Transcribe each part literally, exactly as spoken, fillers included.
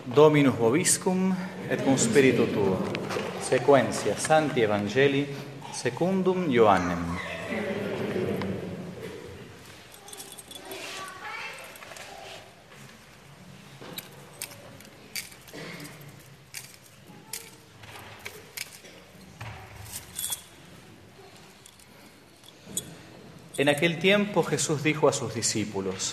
Dominus vobiscum et cum spiritu tuo. Sequentia Sancti Evangelii secundum Ioannem. En aquel tiempo Jesús dijo a sus discípulos: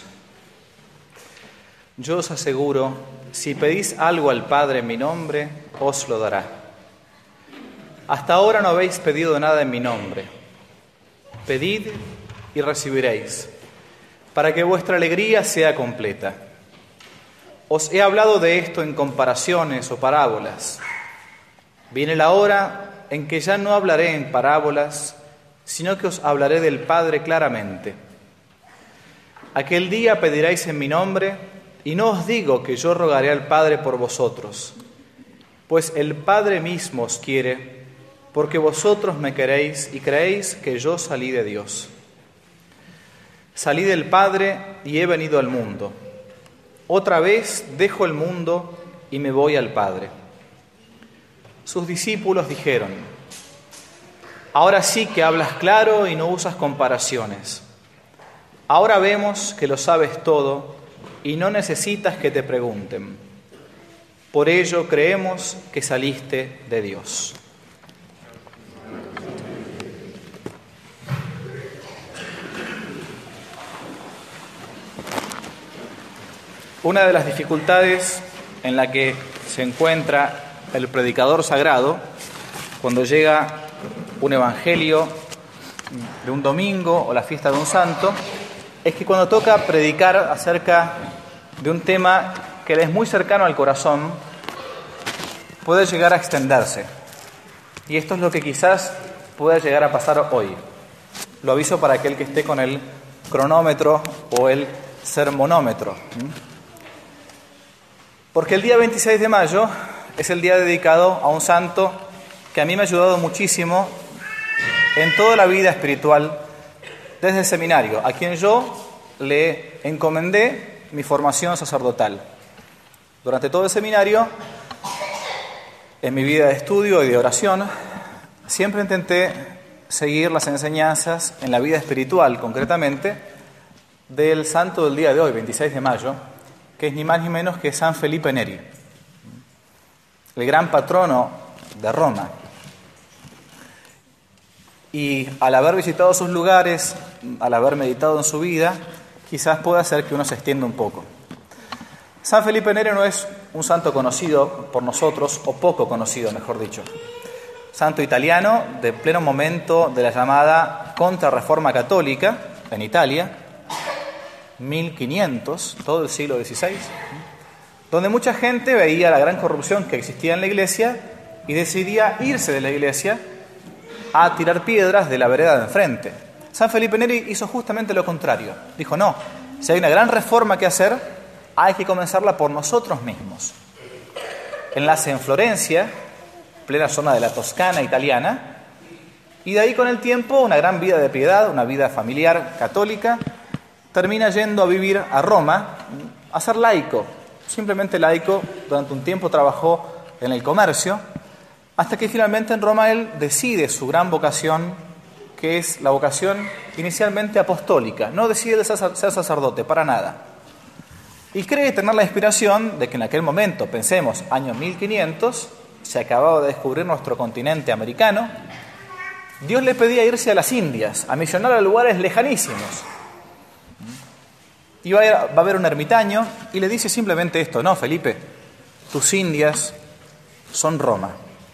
Yo os aseguro, si pedís algo al Padre en mi nombre, os lo dará. Hasta ahora no habéis pedido nada en mi nombre. Pedid y recibiréis, para que vuestra alegría sea completa. Os he hablado de esto en comparaciones o parábolas. Viene la hora en que ya no hablaré en parábolas, sino que os hablaré del Padre claramente. Aquel día pediréis en mi nombre, y no os digo que yo rogaré al Padre por vosotros, pues el Padre mismo os quiere, porque vosotros me queréis y creéis que yo salí de Dios. Salí del Padre y he venido al mundo. Otra vez dejo el mundo y me voy al Padre. Sus discípulos dijeron: Ahora sí que hablas claro y no usas comparaciones. Ahora vemos que lo sabes todo y no necesitas que te pregunten. Por ello creemos que saliste de Dios. Una de las dificultades en la que se encuentra el predicador sagrado cuando llega un evangelio de un domingo o la fiesta de un santo es que cuando toca predicar acerca de un tema que le es muy cercano al corazón, puede llegar a extenderse. Y esto es lo que quizás pueda llegar a pasar hoy. Lo aviso para aquel que esté con el cronómetro o el sermonómetro. Porque el día veintiséis de mayo es el día dedicado a un santo que a mí me ha ayudado muchísimo en toda la vida espiritual desde el seminario, a quien yo le encomendé mi formación sacerdotal. Durante todo el seminario, en mi vida de estudio y de oración, siempre intenté seguir las enseñanzas en la vida espiritual, concretamente, del santo del día de hoy, veintiséis de mayo, que es ni más ni menos que San Felipe Neri, el gran patrono de Roma. Y al haber visitado sus lugares, al haber meditado en su vida, quizás pueda hacer que uno se extienda un poco. San Felipe Neri no es un santo conocido por nosotros, o poco conocido, mejor dicho. Santo italiano de pleno momento de la llamada Contrarreforma Católica en Italia, mil quinientos, todo el siglo dieciséis, donde mucha gente veía la gran corrupción que existía en la Iglesia y decidía irse de la Iglesia a tirar piedras de la vereda de enfrente. San Felipe Neri hizo justamente lo contrario. Dijo: no, si hay una gran reforma que hacer, hay que comenzarla por nosotros mismos. Él nace en Florencia, plena zona de la Toscana italiana, y de ahí con el tiempo una gran vida de piedad, una vida familiar católica, termina yendo a vivir a Roma, a ser laico, simplemente laico. Durante un tiempo trabajó en el comercio, hasta que finalmente en Roma él decide su gran vocación, que es la vocación inicialmente apostólica. No decide ser sacerdote, para nada. Y cree tener la inspiración de que en aquel momento, pensemos, año mil quinientos, se acababa de descubrir nuestro continente americano, Dios le pedía irse a las Indias, a misionar a lugares lejanísimos. Y va a, ir, va a haber un ermitaño y le dice simplemente esto: no, Felipe, tus Indias son Roma.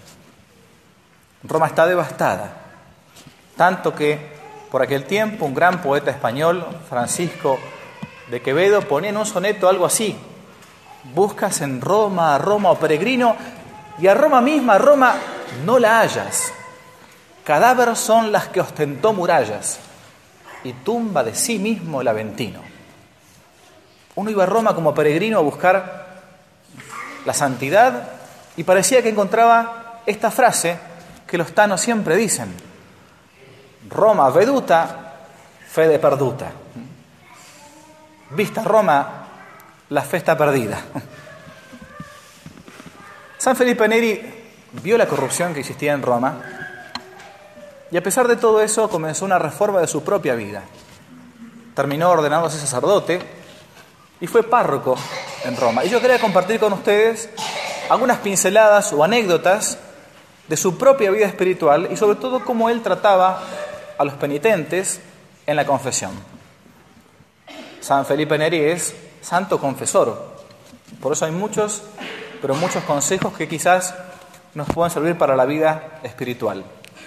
Roma está devastada, tanto que por aquel tiempo un gran poeta español, Francisco de Quevedo, ponía en un soneto algo así: buscas en Roma, a Roma, oh peregrino, y a Roma misma, a Roma, no la hallas. Cadáver son las que ostentó murallas, y tumba de sí mismo el Aventino. Uno iba a Roma como peregrino a buscar la santidad y parecía que encontraba esta frase que los tanos siempre dicen: Roma veduta, fede perduta. Vista Roma, la fe está perdida. San Felipe Neri vio la corrupción que existía en Roma y a pesar de todo eso comenzó una reforma de su propia vida. Terminó ordenándose sacerdote y fue párroco en Roma. Y yo quería compartir con ustedes algunas pinceladas o anécdotas de su propia vida espiritual y sobre todo cómo él trataba a los penitentes en la confesión. San Felipe Neri es santo confesor. Por eso hay muchos, pero muchos consejos que quizás nos pueden servir para la vida espiritual.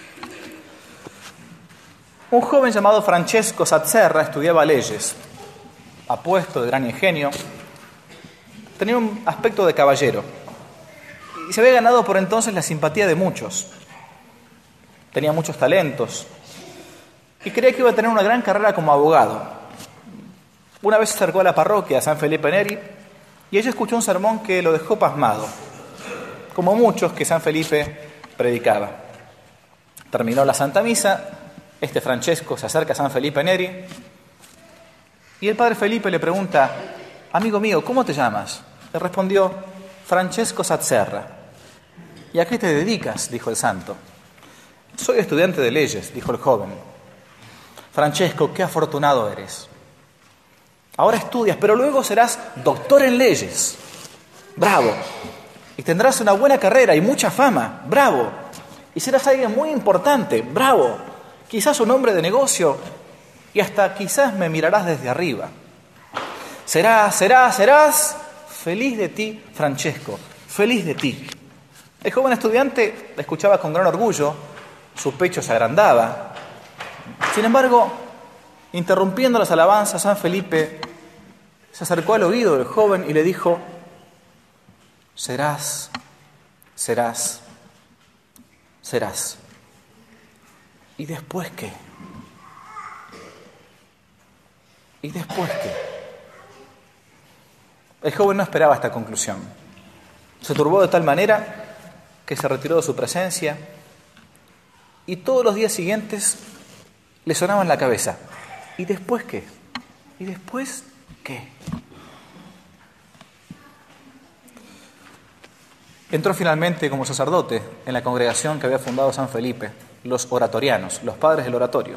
Un joven llamado Francesco Satzerra estudiaba leyes, apuesto, de gran ingenio, tenía un aspecto de caballero y se había ganado por entonces la simpatía de muchos. Tenía muchos talentos y creía que iba a tener una gran carrera como abogado. Una vez se acercó a la parroquia de San Felipe Neri y ella escuchó un sermón que lo dejó pasmado, como muchos que San Felipe predicaba. Terminó la Santa Misa, este Francesco se acerca a San Felipe Neri y el padre Felipe le pregunta: amigo mío, ¿cómo te llamas? Le respondió: Francesco Satzerra. ¿Y a qué te dedicas?, dijo el santo. Soy estudiante de leyes, dijo el joven. Francesco, qué afortunado eres. Ahora estudias, pero luego serás doctor en leyes. Bravo. Y tendrás una buena carrera y mucha fama. Bravo. Y serás alguien muy importante. Bravo. Quizás un hombre de negocio y hasta quizás me mirarás desde arriba. Serás, serás, serás feliz de ti, Francesco. Feliz de ti. El joven estudiante la escuchaba con gran orgullo. Su pecho se agrandaba. Sin embargo, interrumpiendo las alabanzas, San Felipe se acercó al oído del joven y le dijo: serás, serás, serás. ¿Y después qué? ¿Y después qué? El joven no esperaba esta conclusión. Se turbó de tal manera que se retiró de su presencia y todos los días siguientes le sonaba en la cabeza: ¿y después qué? ¿Y después qué? Entró finalmente como sacerdote en la congregación que había fundado San Felipe, los oratorianos, los padres del oratorio.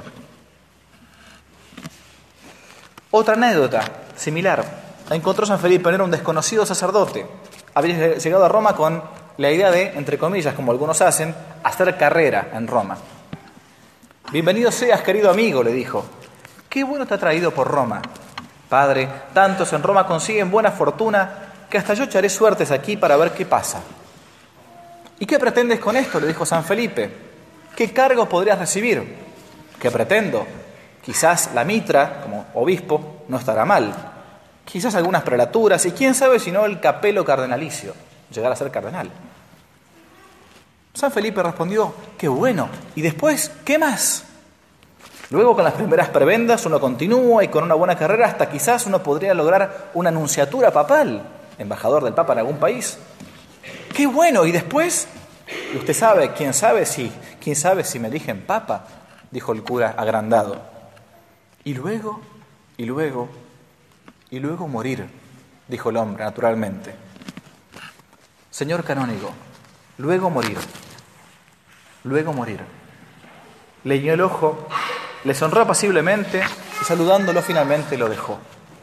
Otra anécdota similar. Encontró San Felipe, era un desconocido sacerdote. Había llegado a Roma con la idea de, entre comillas, como algunos hacen, hacer carrera en Roma. Bienvenido seas, querido amigo, le dijo. Qué bueno te ha traído por Roma. Padre, tantos en Roma consiguen buena fortuna que hasta yo echaré suertes aquí para ver qué pasa. ¿Y qué pretendes con esto?, le dijo San Felipe. ¿Qué cargo podrías recibir? ¿Qué pretendo? Quizás la mitra, como obispo, no estará mal. Quizás algunas prelaturas y quién sabe si no el capelo cardenalicio, llegar a ser cardenal. San Felipe respondió: qué bueno. ¿Y después qué más? Luego, con las primeras prebendas uno continúa y con una buena carrera hasta quizás uno podría lograr una nunciatura papal, embajador del Papa en algún país. ¡Qué bueno! ¿Y después? Y usted sabe, ¿quién sabe si, quién sabe si me eligen Papa?, dijo el cura agrandado. Y luego, y luego, y luego morir, dijo el hombre naturalmente. Señor canónigo, luego morir, luego morir. Le guiñó el ojo, le sonrió apaciblemente y saludándolo finalmente lo dejó.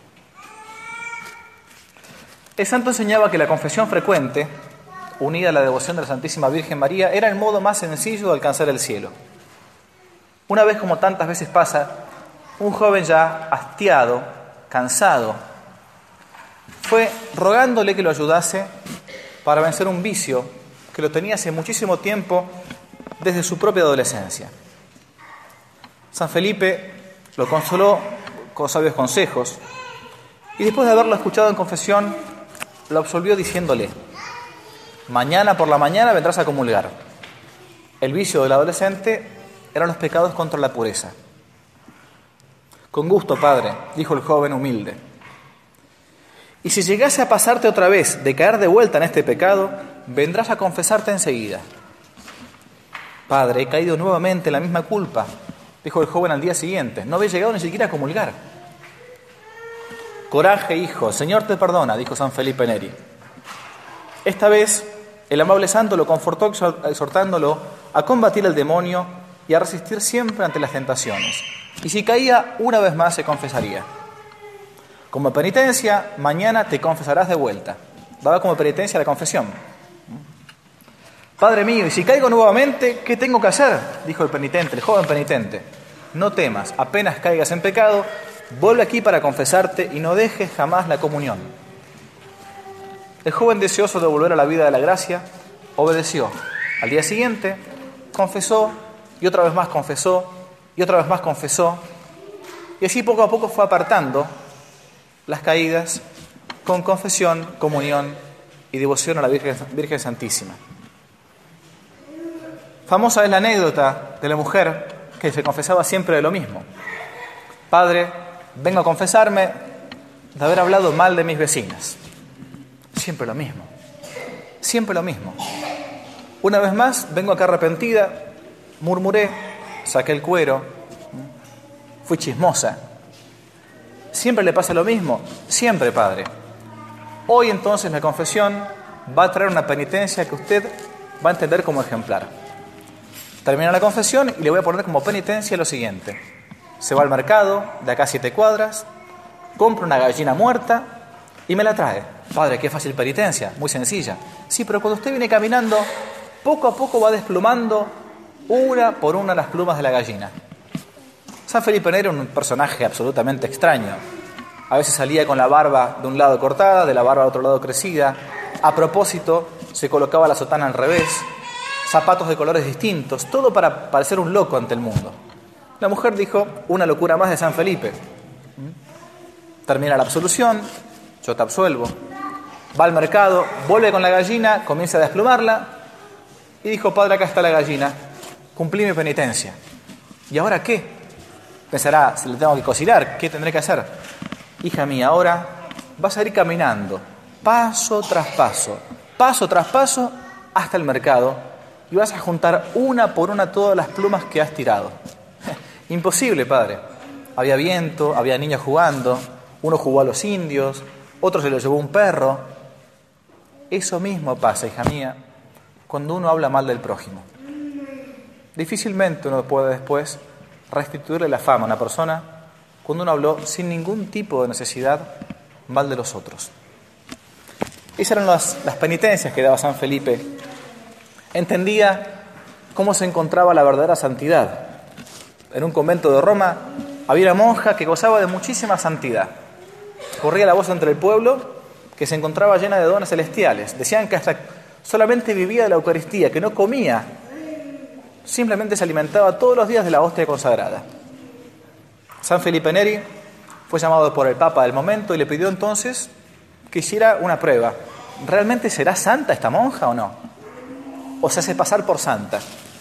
El santo enseñaba que la confesión frecuente, unida a la devoción de la Santísima Virgen María, era el modo más sencillo de alcanzar el cielo. Una vez, como tantas veces pasa, un joven ya hastiado, cansado, fue rogándole que lo ayudase para vencer un vicio que lo tenía hace muchísimo tiempo, desde su propia adolescencia. San Felipe lo consoló con sabios consejos y después de haberlo escuchado en confesión, lo absolvió diciéndole: mañana por la mañana vendrás a comulgar. El vicio del adolescente eran los pecados contra la pureza. Con gusto, padre, dijo el joven humilde. Y si llegase a pasarte otra vez de caer de vuelta en este pecado, vendrás a confesarte enseguida. Padre, he caído nuevamente en la misma culpa, dijo el joven al día siguiente. No había llegado ni siquiera a comulgar. Coraje, hijo, el Señor te perdona, dijo San Felipe Neri. Esta vez El amable santo lo confortó exhortándolo a combatir al demonio y a resistir siempre ante las tentaciones. Y si caía, una vez más se confesaría. Como penitencia, mañana te confesarás de vuelta. Daba como penitencia la confesión. Padre mío, y si caigo nuevamente, ¿qué tengo que hacer? Dijo el penitente, el joven penitente. No temas, apenas caigas en pecado, vuelve aquí para confesarte y no dejes jamás la comunión. El joven, deseoso de volver a la vida de la gracia, obedeció. Al día siguiente, confesó, y otra vez más confesó, y otra vez más confesó, y así poco a poco fue apartando las caídas con confesión, comunión y devoción a la Virgen, Virgen Santísima. Famosa es la anécdota de la mujer que se confesaba siempre de lo mismo. Padre, vengo a confesarme de haber hablado mal de mis vecinas. Siempre lo mismo, siempre lo mismo. Una vez más, vengo acá arrepentida, murmuré, saqué el cuero, fui chismosa. Siempre le pasa lo mismo, siempre, Padre. Hoy entonces la confesión va a traer una penitencia que usted va a entender como ejemplar. Termina la confesión y le voy a poner como penitencia lo siguiente. Se va al mercado, de acá a siete cuadras, compra una gallina muerta y me la trae. Padre, qué fácil penitencia, muy sencilla. Sí, pero cuando usted viene caminando, poco a poco va desplumando una por una las plumas de la gallina. San Felipe Neri era un personaje absolutamente extraño. A veces salía con la barba de un lado cortada, de la barba de otro lado crecida. A propósito, se colocaba la sotana al revés, zapatos de colores distintos, todo para parecer un loco ante el mundo. La mujer dijo, una locura más de San Felipe. Termina la absolución, yo te absuelvo. Va al mercado, vuelve con la gallina, comienza a desplumarla y dijo, Padre, acá está la gallina, cumplí mi penitencia. ¿Y ahora qué? Pensará, si le tengo que cocinar, ¿qué tendré que hacer? Hija mía, ahora vas a ir caminando, paso tras paso, paso tras paso, hasta el mercado y vas a juntar una por una todas las plumas que has tirado. Imposible, Padre. Había viento, había niños jugando, uno jugó a los indios, otro se lo llevó un perro. Eso mismo pasa, hija mía, cuando uno habla mal del prójimo. Difícilmente uno puede después restituirle la fama a una persona cuando uno habló sin ningún tipo de necesidad mal de los otros. Esas eran las, las penitencias que daba San Felipe. Entendía cómo se encontraba la verdadera santidad. En un convento de Roma había una monja que gozaba de muchísima santidad. Corría la voz entre el pueblo que se encontraba llena de dones celestiales. Decían que hasta solamente vivía de la Eucaristía, que no comía, simplemente se alimentaba todos los días de la hostia consagrada. San Felipe Neri fue llamado por el Papa del momento y le pidió entonces que hiciera una prueba. ¿Realmente será santa esta monja o no? ¿O se hace pasar por santa?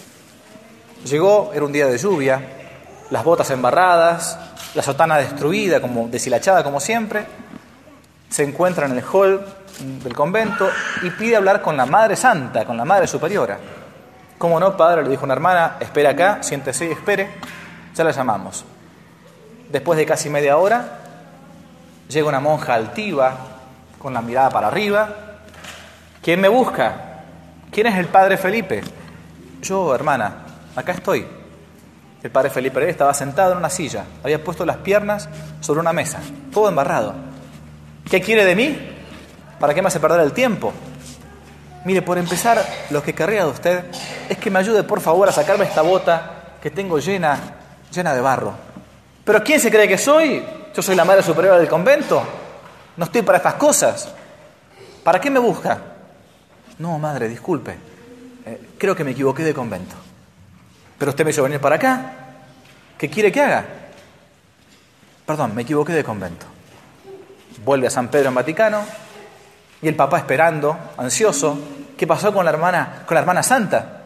Llegó, era un día de lluvia, las botas embarradas, la sotana destruida, como deshilachada como siempre. Se encuentra en el hall del convento y pide hablar con la Madre Santa, con la Madre Superiora. ¿Cómo no, Padre? Le dijo una hermana, espera acá, siéntese y espere, ya la llamamos. Después de casi media hora, llega una monja altiva, con la mirada para arriba. ¿Quién me busca? ¿Quién es el Padre Felipe? Yo, hermana, acá estoy. El Padre Felipe estaba sentado en una silla, había puesto las piernas sobre una mesa, todo embarrado. ¿Qué quiere de mí? ¿Para qué me hace perder el tiempo? Mire, por empezar, lo que querría de usted es que me ayude, por favor, a sacarme esta bota que tengo llena, llena de barro. ¿Pero quién se cree que soy? ¿Yo soy la Madre Superiora del convento? No estoy para estas cosas. ¿Para qué me busca? No, madre, disculpe. Eh, creo que me equivoqué de convento. Pero usted me hizo venir para acá. ¿Qué quiere que haga? Perdón, me equivoqué de convento. Vuelve a San Pedro en Vaticano y el Papa esperando, ansioso. ¿Qué pasó con la hermana, con la hermana santa?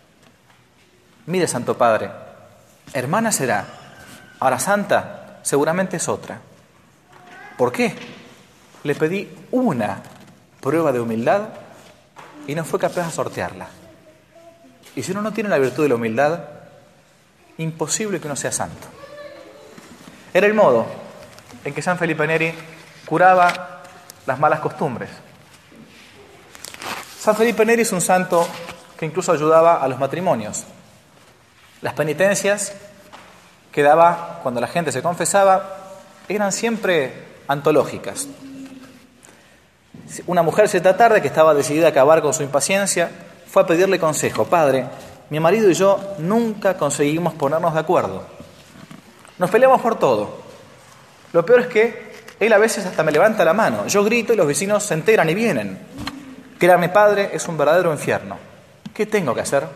Mire, Santo Padre, hermana será, ahora santa seguramente es otra. ¿Por qué? Le pedí una prueba de humildad y no fue capaz de sortearla. Y si uno no tiene la virtud de la humildad, imposible que uno sea santo. Era el modo en que San Felipe Neri curaba las malas costumbres. San Felipe Neri es un santo que incluso ayudaba a los matrimonios. Las penitencias que daba cuando la gente se confesaba eran siempre antológicas. Una mujer cierta tarde, que estaba decidida a acabar con su impaciencia, fue a pedirle consejo. Padre, mi marido y yo nunca conseguimos ponernos de acuerdo. Nos peleamos por todo. Lo peor es que él a veces hasta me levanta la mano. Yo grito y los vecinos se enteran y vienen. Créame, padre, es un verdadero infierno. ¿Qué tengo que hacer?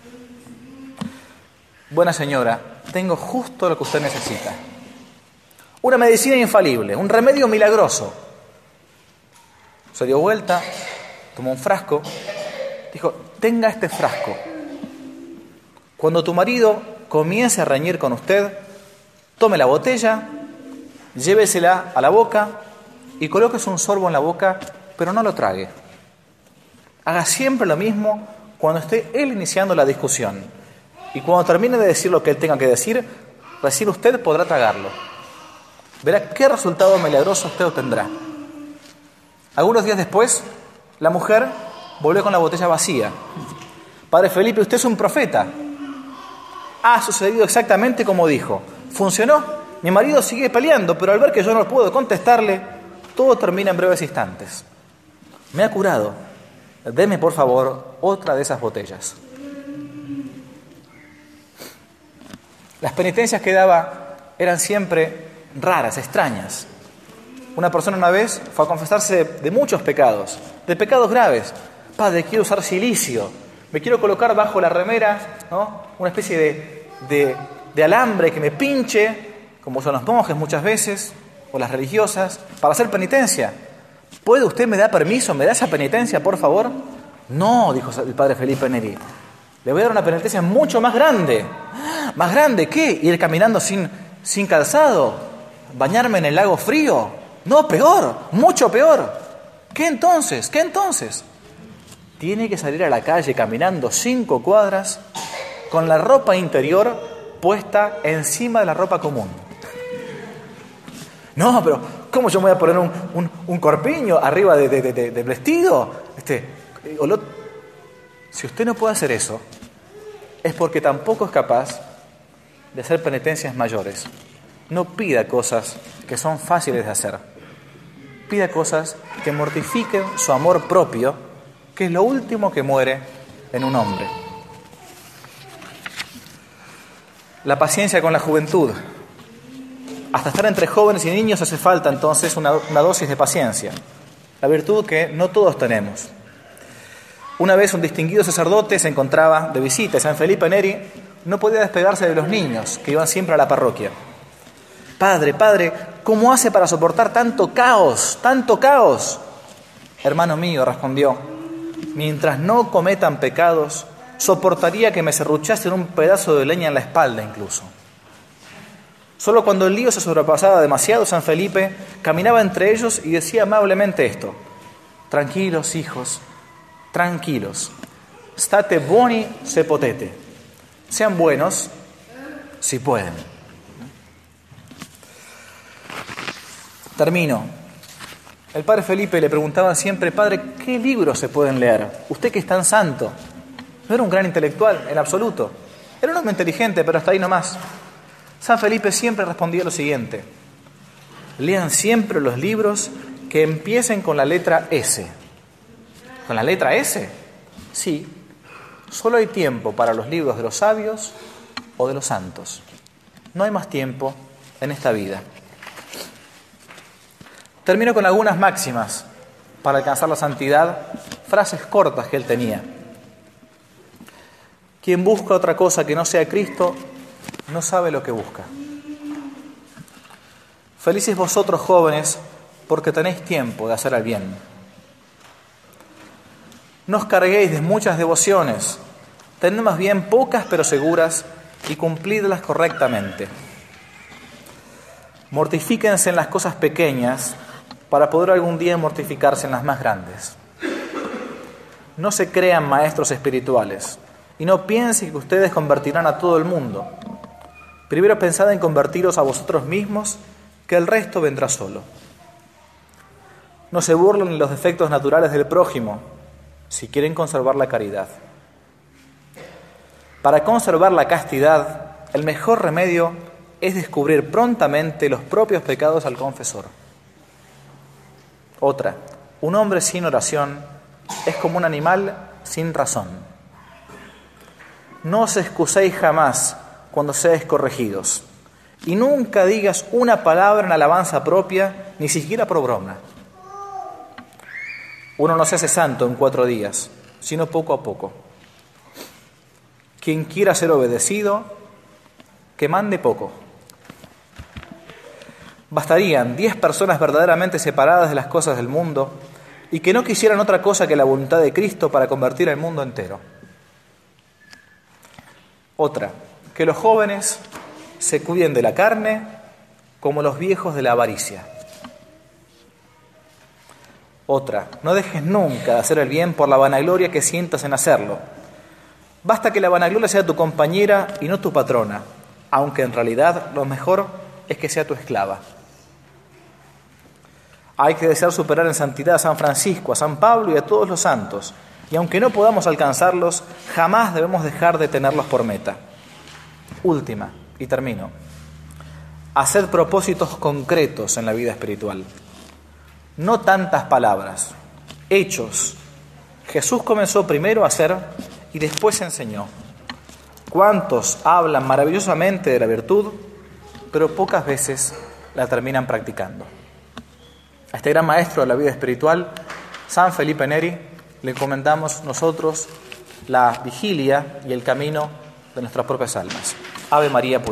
Buena señora, tengo justo lo que usted necesita. Una medicina infalible, un remedio milagroso. Se dio vuelta, tomó un frasco, dijo, tenga este frasco. Cuando tu marido comience a reñir con usted, tome la botella, llévesela a la boca y colóquese un sorbo en la boca, pero no lo trague. Haga siempre lo mismo cuando esté él iniciando la discusión. Y cuando termine de decir lo que él tenga que decir, recién usted podrá tragarlo. Verá qué resultado milagroso usted obtendrá. Algunos días después, la mujer volvió con la botella vacía. Padre Felipe, usted es un profeta. Ha sucedido exactamente como dijo. Funcionó. Mi marido sigue peleando, pero al ver que yo no puedo contestarle, todo termina en breves instantes. Me ha curado. Deme, por favor, otra de esas botellas. Las penitencias que daba eran siempre raras, extrañas. Una persona una vez fue a confesarse de muchos pecados, de pecados graves. Padre, quiero usar silicio, me quiero colocar bajo la remera, ¿no?, una especie de, de, de alambre que me pinche, como son los monjes muchas veces, o las religiosas, para hacer penitencia. ¿Puede usted me da permiso, me da esa penitencia, por favor? No, dijo el padre Felipe Neri. Le voy a dar una penitencia mucho más grande. ¿Más grande qué? ¿Ir caminando sin, sin calzado? ¿Bañarme en el lago frío? No, peor, mucho peor. ¿Qué entonces? ¿Qué entonces? Tiene que salir a la calle caminando cinco cuadras con la ropa interior puesta encima de la ropa común. No, pero ¿cómo yo me voy a poner un, un, un corpiño arriba de, de, de, de, de vestido? Este, o lo... Si usted no puede hacer eso, es porque tampoco es capaz de hacer penitencias mayores. No pida cosas que son fáciles de hacer. Pida cosas que mortifiquen su amor propio, que es lo último que muere en un hombre. La paciencia con la juventud. Hasta estar entre jóvenes y niños hace falta entonces una, una dosis de paciencia. La virtud que no todos tenemos. Una vez un distinguido sacerdote se encontraba de visita y San Felipe Neri no podía despegarse de los niños que iban siempre a la parroquia. Padre, padre, ¿cómo hace para soportar tanto caos, tanto caos? Hermano mío, respondió, mientras no cometan pecados, soportaría que me serruchasen un pedazo de leña en la espalda incluso. Solo cuando el lío se sobrepasaba demasiado, San Felipe caminaba entre ellos y decía amablemente esto: tranquilos, hijos, tranquilos. State buoni se potete. Sean buenos si pueden. Termino. El padre Felipe le preguntaba siempre: padre, ¿qué libros se pueden leer? Usted que es tan santo. No era un gran intelectual, en absoluto. Era un hombre inteligente, pero hasta ahí nomás. San Felipe siempre respondía lo siguiente: lean siempre los libros que empiecen con la letra S. ¿Con la letra S? Sí. Solo hay tiempo para los libros de los sabios o de los santos. No hay más tiempo en esta vida. Termino con algunas máximas para alcanzar la santidad, frases cortas que él tenía. Quien busca otra cosa que no sea Cristo, no sabe lo que busca. Felices vosotros, jóvenes, porque tenéis tiempo de hacer el bien. No os carguéis de muchas devociones, tened más bien pocas pero seguras y cumplidlas correctamente. Mortifíquense en las cosas pequeñas para poder algún día mortificarse en las más grandes. No se crean maestros espirituales y no piensen que ustedes convertirán a todo el mundo. Primero pensad en convertiros a vosotros mismos, que el resto vendrá solo. No se burlen de los defectos naturales del prójimo, si quieren conservar la caridad. Para conservar la castidad, el mejor remedio es descubrir prontamente los propios pecados al confesor. Otra, un hombre sin oración es como un animal sin razón. No os excuséis jamás cuando seáis corregidos, y nunca digas una palabra en alabanza propia, ni siquiera por broma. Uno no se hace santo en cuatro días, sino poco a poco. Quien quiera ser obedecido, que mande poco. Bastarían diez personas verdaderamente separadas de las cosas del mundo y que no quisieran otra cosa que la voluntad de Cristo para convertir al mundo entero. Otra, que los jóvenes se cuiden de la carne como los viejos de la avaricia. Otra, no dejes nunca de hacer el bien por la vanagloria que sientas en hacerlo. Basta que la vanagloria sea tu compañera y no tu patrona, aunque en realidad lo mejor es que sea tu esclava. Hay que desear superar en santidad a San Francisco, a San Pablo y a todos los santos, y aunque no podamos alcanzarlos, jamás debemos dejar de tenerlos por meta. Última, y termino. Haced propósitos concretos en la vida espiritual. No tantas palabras, hechos. Jesús comenzó primero a hacer y después enseñó. ¿Cuántos hablan maravillosamente de la virtud, pero pocas veces la terminan practicando? A este gran maestro de la vida espiritual, San Felipe Neri, le encomendamos nosotros la vigilia y el camino de nuestras propias almas. Ave María Purísima.